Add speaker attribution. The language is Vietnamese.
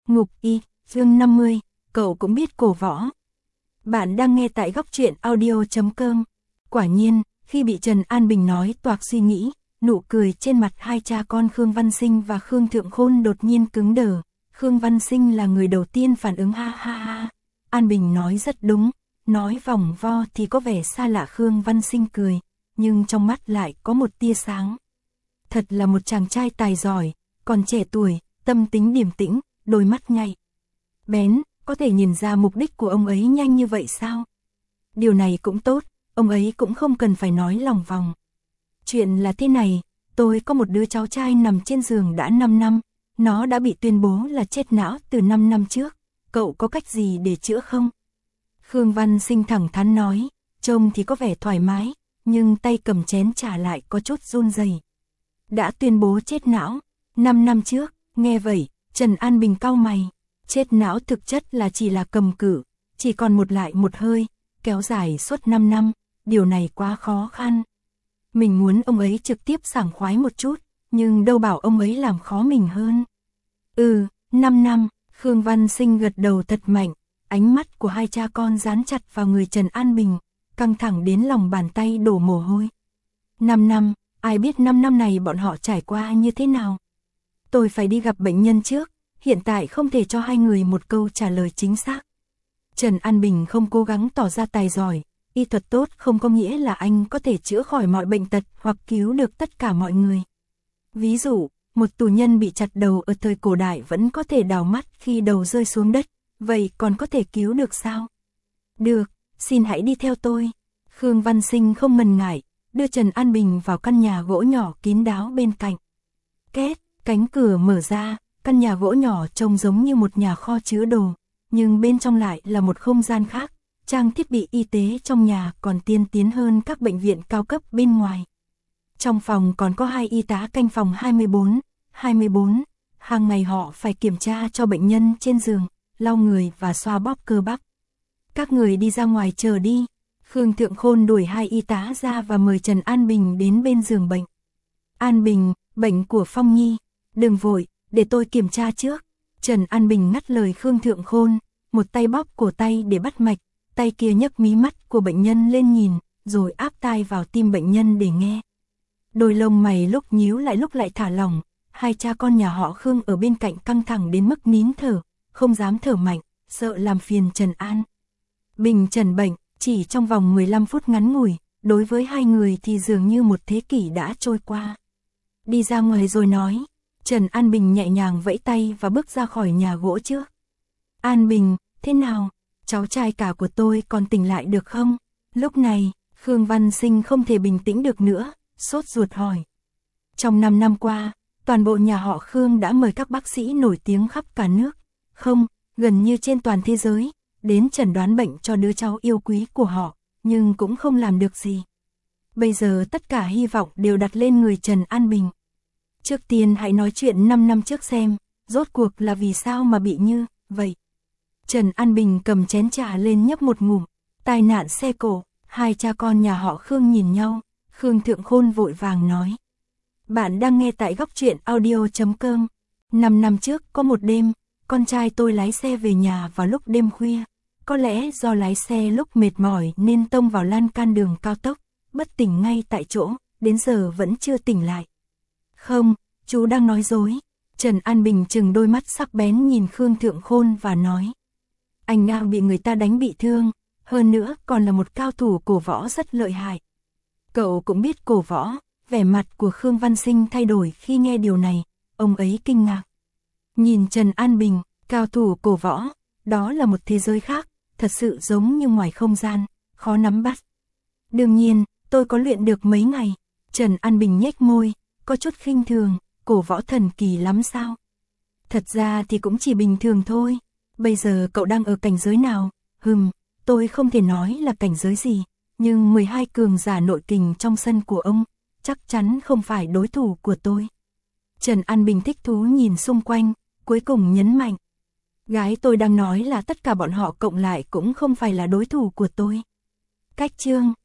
Speaker 1: Ngục Y, chương 50, cậu cũng biết cổ võ. Bạn đang nghe tại góc truyện audio.com. Quả nhiên, khi bị Trần An Bình nói toạc suy nghĩ, nụ cười trên mặt hai cha con Khương Văn Sinh và Khương Thượng Khôn đột nhiên cứng đờ. Khương Văn Sinh là người đầu tiên phản ứng ha ha ha. An Bình nói rất đúng, nói vòng vo thì có vẻ xa lạ. Khương Văn Sinh cười, nhưng trong mắt lại có một tia sáng. Thật là một chàng trai tài giỏi, còn trẻ tuổi, tâm tính điềm tĩnh, đôi mắt nhạy bén, có thể nhìn ra mục đích của ông ấy nhanh như vậy sao? Điều này cũng tốt, ông ấy cũng không cần phải nói lòng vòng. Chuyện là thế này, tôi có một đứa cháu trai nằm trên giường đã 5 năm, nó đã bị tuyên bố là chết não từ 5 năm trước, cậu có cách gì để chữa không? Khương Văn Sinh thẳng thắn nói, trông thì có vẻ thoải mái, nhưng tay cầm chén trà lại có chút run rẩy. Đã tuyên bố chết não, 5 năm trước, nghe vậy, Trần An Bình cau mày. Chết não thực chất là chỉ là cầm cự, chỉ còn một lại một hơi, kéo dài suốt 5 năm, điều này quá khó khăn. Mình muốn ông ấy trực tiếp sảng khoái một chút, nhưng đâu bảo ông ấy làm khó mình hơn. 5 năm, Khương Văn Sinh gật đầu thật mạnh, ánh mắt của hai cha con dán chặt vào người Trần An Bình, căng thẳng đến lòng bàn tay đổ mồ hôi. 5 năm, ai biết 5 năm này bọn họ trải qua như thế nào. Tôi phải đi gặp bệnh nhân trước, hiện tại không thể cho hai người một câu trả lời chính xác. Trần An Bình không cố gắng tỏ ra tài giỏi, y thuật tốt không có nghĩa là anh có thể chữa khỏi mọi bệnh tật hoặc cứu được tất cả mọi người. Ví dụ, một tù nhân bị chặt đầu ở thời cổ đại vẫn có thể đào mắt khi đầu rơi xuống đất, vậy còn có thể cứu được sao? Được, xin hãy đi theo tôi. Khương Văn Sinh không ngần ngại, đưa Trần An Bình vào căn nhà gỗ nhỏ kín đáo bên cạnh. Két, cánh cửa mở ra, căn nhà gỗ nhỏ trông giống như một nhà kho chứa đồ, nhưng bên trong lại là một không gian khác, trang thiết bị y tế trong nhà còn tiên tiến hơn các bệnh viện cao cấp bên ngoài. Trong phòng còn có 2 y tá canh phòng 24, hàng ngày họ phải kiểm tra cho bệnh nhân trên giường, lau người và xoa bóp cơ bắp. Các người đi ra ngoài chờ đi. Khương Thượng Khôn đuổi 2 y tá ra và mời Trần An Bình đến bên giường bệnh. An Bình, bệnh của Phong Nhi, đừng vội, để tôi kiểm tra trước. Trần An Bình ngắt lời Khương Thượng Khôn, một tay bóp cổ tay để bắt mạch, tay kia nhấc mí mắt của bệnh nhân lên nhìn, rồi áp tai vào tim bệnh nhân để nghe. Đôi lông mày lúc nhíu lại lúc lại thả lỏng, hai cha con nhà họ Khương ở bên cạnh căng thẳng đến mức nín thở, không dám thở mạnh, sợ làm phiền Trần An Bình trần bệnh, chỉ trong vòng 15 phút ngắn ngủi, đối với hai người thì dường như một thế kỷ đã trôi qua. Đi ra ngoài rồi nói. Trần An Bình nhẹ nhàng vẫy tay và bước ra khỏi nhà gỗ trước. An Bình, thế nào? Cháu trai cả của tôi còn tỉnh lại được không? Lúc này, Khương Văn Sinh không thể bình tĩnh được nữa, sốt ruột hỏi. Trong 5 năm qua, toàn bộ nhà họ Khương đã mời các bác sĩ nổi tiếng khắp cả nước, không, gần như trên toàn thế giới, đến chẩn đoán bệnh cho đứa cháu yêu quý của họ, nhưng cũng không làm được gì. Bây giờ tất cả hy vọng đều đặt lên người Trần An Bình. Trước tiên hãy nói chuyện 5 năm trước xem, rốt cuộc là vì sao mà bị như vậy. Trần An Bình cầm chén trà lên nhấp một ngụm, tai nạn xe cộ, hai cha con nhà họ Khương nhìn nhau, Khương Thượng Khôn vội vàng nói. Bạn đang nghe tại góc truyện audio.com. 5 năm trước có một đêm, con trai tôi lái xe về nhà vào lúc đêm khuya, có lẽ do lái xe lúc mệt mỏi nên tông vào lan can đường cao tốc, bất tỉnh ngay tại chỗ, đến giờ vẫn chưa tỉnh lại. Không, chú đang nói dối. Trần An Bình trừng đôi mắt sắc bén nhìn Khương Thượng Khôn và nói. Anh Ngao bị người ta đánh bị thương, hơn nữa còn là một cao thủ cổ võ rất lợi hại. Cậu cũng biết cổ võ, vẻ mặt của Khương Văn Sinh thay đổi khi nghe điều này, ông ấy kinh ngạc. Nhìn Trần An Bình, cao thủ cổ võ, đó là một thế giới khác, thật sự giống như ngoài không gian, khó nắm bắt. Đương nhiên, tôi có luyện được mấy ngày. Trần An Bình nhếch môi, có chút khinh thường, cổ võ thần kỳ lắm sao? Thật ra thì cũng chỉ bình thường thôi. Bây giờ cậu đang ở cảnh giới nào? Tôi không thể nói là cảnh giới gì, nhưng 12 cường giả nội kình trong sân của ông, chắc chắn không phải đối thủ của tôi. Trần An Bình thích thú nhìn xung quanh, cuối cùng nhấn mạnh. Gái tôi đang nói là tất cả bọn họ cộng lại cũng không phải là đối thủ của tôi. Cách chương